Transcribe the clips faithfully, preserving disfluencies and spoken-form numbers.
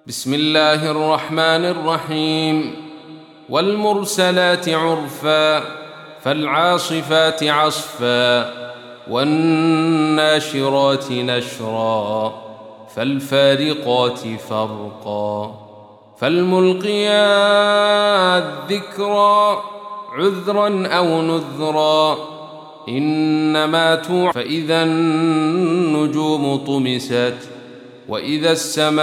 بسم الله الرحمن الرحيم. والمرسلات عرفا فالعاصفات عصفا والناشرات نشرا فالفارقات فرقا فالملقيات ذكرا عذرا أو نذرا إنما توعدون. فإذا النجوم طمست وإذا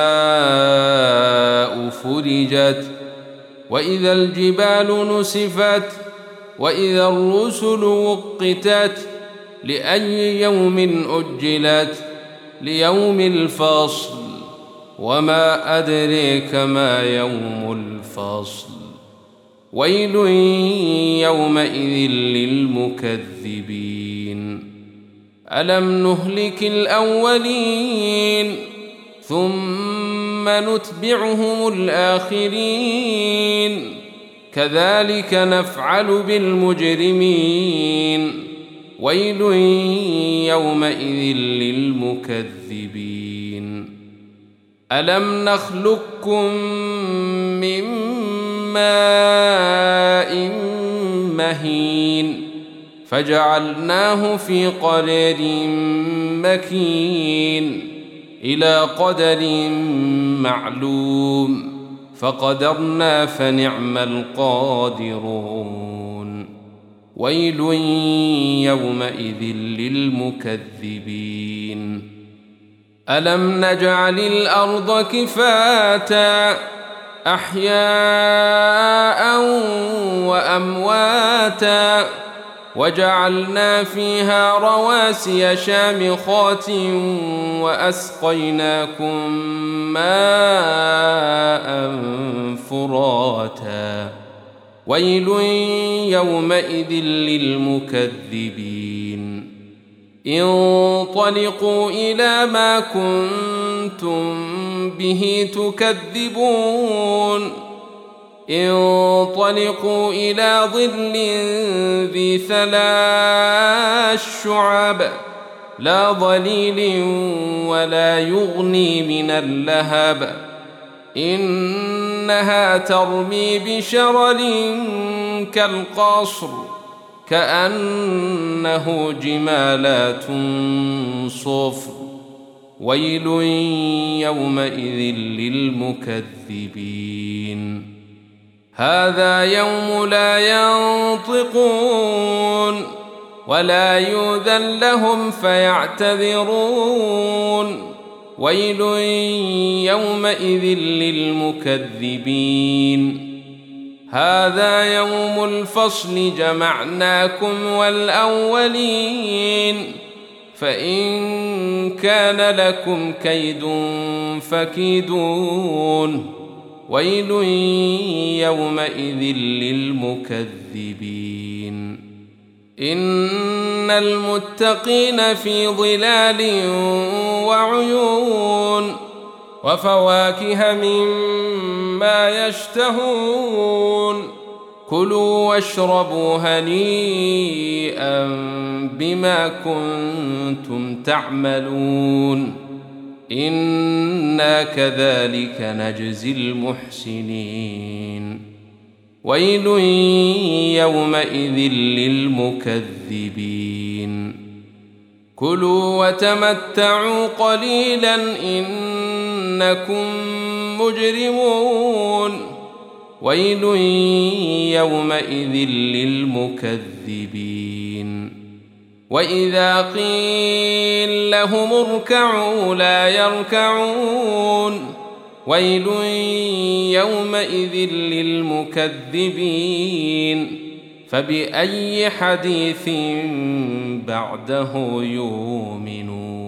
السماء فرجت وإذا الجبال نسفت وإذا الرسل وقتت لأي يوم أجلت ليوم الفصل وما أدريك ما يوم الفصل ويل يومئذ للمكذبين. ألم نهلك الأولين ثم نتبعهم الآخرين كذلك نفعل بالمجرمين. ويل يومئذ للمكذبين. ألم نخلقكم من ماء مهين فجعلناه في قرار مكين إلى قدر معلوم فقدرنا فنعم القادرون. ويل يومئذ للمكذبين. ألم نجعل الأرض كفاتا أحياء وأمواتا وجعلنا فيها رواسي شامخات وأسقيناكم ماء فراتا. ويل يومئذ للمكذبين. انطلقوا إلى ما كنتم به تكذبون. انطلقوا إلى ظل ذي ثلاث شعب لا ظليل ولا يغني من اللهب إنها ترمي بشرر كالقصر كأنه جمالات صفر. ويل يومئذ للمكذبين. هذا يوم لا ينطقون ولا يؤذن لهم فيعتذرون. ويل يومئذ للمكذبين. هذا يوم الفصل جمعناكم والأولين فإن كان لكم كيد فكيدون. ويل يومئذ للمكذبين. إن المتقين في ظلال وعيون وفواكه مما يشتهون. كلوا واشربوا هنيئا بما كنتم تعملون إنا كذلك نجزي المحسنين. ويل يومئذ للمكذبين. كلوا وتمتعوا قليلا إنكم مجرمون. ويل يومئذ للمكذبين. وإذا قيل لهم اركعوا لا يركعون. ويل يومئذ للمكذبين. فبأي حديث بعده يؤمنون.